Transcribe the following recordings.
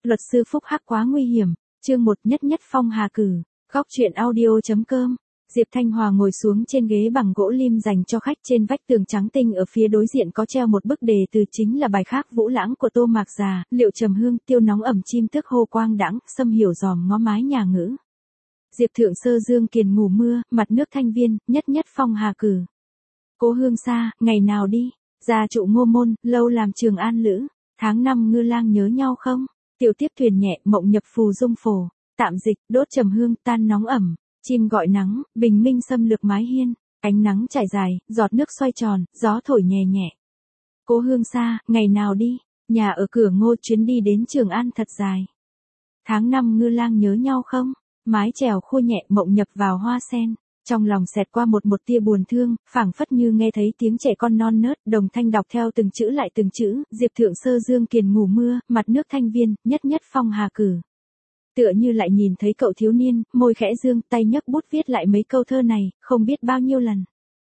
luật sư phúc hắc quá nguy hiểm, chương 1 nhất nhất phong hà cử, góc truyện audio.com. Diệp Thanh Hòa ngồi xuống trên ghế bằng gỗ lim dành cho khách, trên vách tường trắng tinh ở phía đối diện có treo một bức đề từ, chính là bài khác Vũ Lãng của Tô Mạc Già, Liệu Trầm Hương, Tiêu Nóng Ẩm Chim Tước Hô Quang Đãng, Sâm Hiểu Giòm Ngó Mái Nhà Ngữ. Diệp Thượng Sơ Dương Kiền Ngủ Mưa, Mặt Nước Thanh Viên, Nhất nhất phong hà cử. Cố Hương Sa, ngày nào đi, gia trụ Ngô Môn, lâu làm Trường An lữ, tháng 5 ngư lang nhớ nhau không, tiểu tiếp thuyền nhẹ, mộng nhập phù dung phổ, tạm dịch, đốt trầm hương, tan nóng ẩm, chim gọi nắng, bình minh xâm lược mái hiên, ánh nắng trải dài, giọt nước xoay tròn, gió thổi nhẹ nhẹ. Cố Hương Sa, ngày nào đi, nhà ở cửa Ngô, chuyến đi đến Trường An thật dài. Tháng 5 ngư lang nhớ nhau không, mái chèo khô nhẹ, mộng nhập vào hoa sen. Trong lòng xẹt qua một tia buồn thương, phảng phất như nghe thấy tiếng trẻ con non nớt, đồng thanh đọc theo từng chữ lại từng chữ, Diệp Thượng Sơ Dương Kiền Ngủ Mưa, Mặt Nước Thanh Viên, Nhất nhất phong hà cử. Tựa như lại nhìn thấy cậu thiếu niên, môi khẽ dương, tay nhấc bút viết lại mấy câu thơ này, không biết bao nhiêu lần.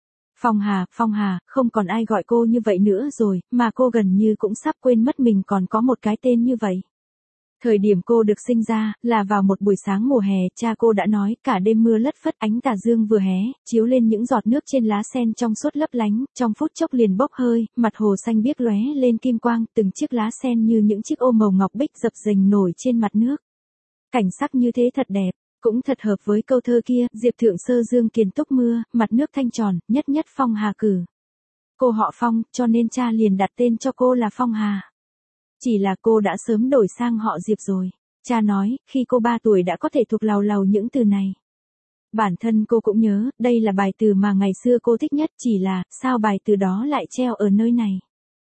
Phong hà, không còn ai gọi cô như vậy nữa rồi, mà cô gần như cũng sắp quên mất mình còn có một cái tên như vậy. Thời điểm cô được sinh ra, là vào một buổi sáng mùa hè, cha cô đã nói, cả đêm mưa lất phất, ánh tà dương vừa hé, chiếu lên những giọt nước trên lá sen trong suốt lấp lánh, trong phút chốc liền bốc hơi, mặt hồ xanh biếc lóe lên kim quang, từng chiếc lá sen như những chiếc ô màu ngọc bích dập dềnh nổi trên mặt nước. Cảnh sắc như thế thật đẹp, cũng thật hợp với câu thơ kia, Diệp Thượng Sơ Dương Kiền túc mưa, mặt nước thanh tròn, nhất nhất phong hà cử. Cô họ Phong, cho nên cha liền đặt tên cho cô là Phong Hà. Chỉ là cô đã sớm đổi sang họ Diệp rồi. Cha nói, khi cô 3 tuổi đã có thể thuộc làu làu những từ này. Bản thân cô cũng nhớ, đây là bài từ mà ngày xưa cô thích nhất, chỉ là, sao bài từ đó lại treo ở nơi này.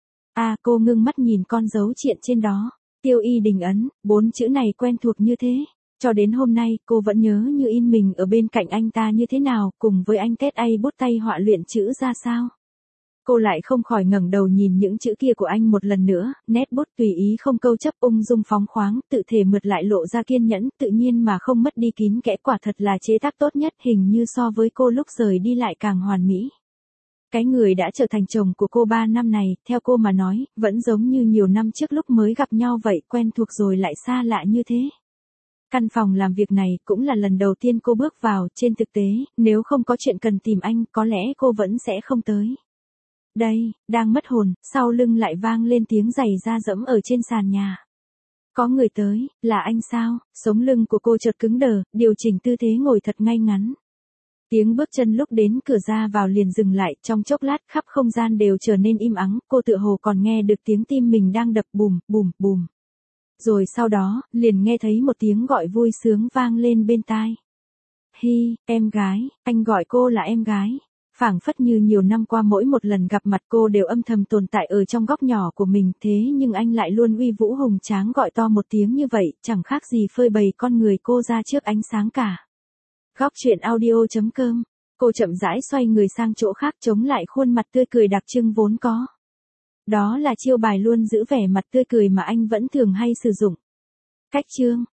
Cô ngưng mắt nhìn con dấu triện trên đó. Tiêu Y Đình Ấn, 4 chữ này quen thuộc như thế. Cho đến hôm nay, cô vẫn nhớ như in mình ở bên cạnh anh ta như thế nào, cùng với anh Tết A bút tay họa luyện chữ ra sao. Cô lại không khỏi ngẩng đầu nhìn những chữ kia của anh một lần nữa, nét bút tùy ý không câu chấp, ung dung phóng khoáng, tự thể mượt lại lộ ra kiên nhẫn, tự nhiên mà không mất đi kín kẽ, quả thật là chế tác tốt nhất, hình như so với cô lúc rời đi lại càng hoàn mỹ. Cái người đã trở thành chồng của cô 3 năm này, theo cô mà nói, vẫn giống như nhiều năm trước lúc mới gặp nhau vậy, quen thuộc rồi lại xa lạ như thế. Căn phòng làm việc này cũng là lần đầu tiên cô bước vào, trên thực tế, nếu không có chuyện cần tìm anh, có lẽ cô vẫn sẽ không tới. Đây, đang mất hồn, sau lưng lại vang lên tiếng giày da dẫm ở trên sàn nhà. Có người tới, là anh sao? Sống lưng của cô chợt cứng đờ, điều chỉnh tư thế ngồi thật ngay ngắn. Tiếng bước chân lúc đến cửa ra vào liền dừng lại, trong chốc lát khắp không gian đều trở nên im ắng, cô tựa hồ còn nghe được tiếng tim mình đang đập bùm, bùm, bùm. Rồi sau đó, liền nghe thấy một tiếng gọi vui sướng vang lên bên tai. Hi, em gái, anh gọi cô là em gái. Phảng phất như nhiều năm qua mỗi một lần gặp mặt cô đều âm thầm tồn tại ở trong góc nhỏ của mình, thế nhưng anh lại luôn uy vũ hùng tráng gọi to một tiếng như vậy, chẳng khác gì phơi bày con người cô ra trước ánh sáng cả. Góc truyện audio.com. Cô chậm rãi xoay người sang chỗ khác, chống lại khuôn mặt tươi cười đặc trưng vốn có. Đó là chiêu bài luôn giữ vẻ mặt tươi cười mà anh vẫn thường hay sử dụng. Cách chương.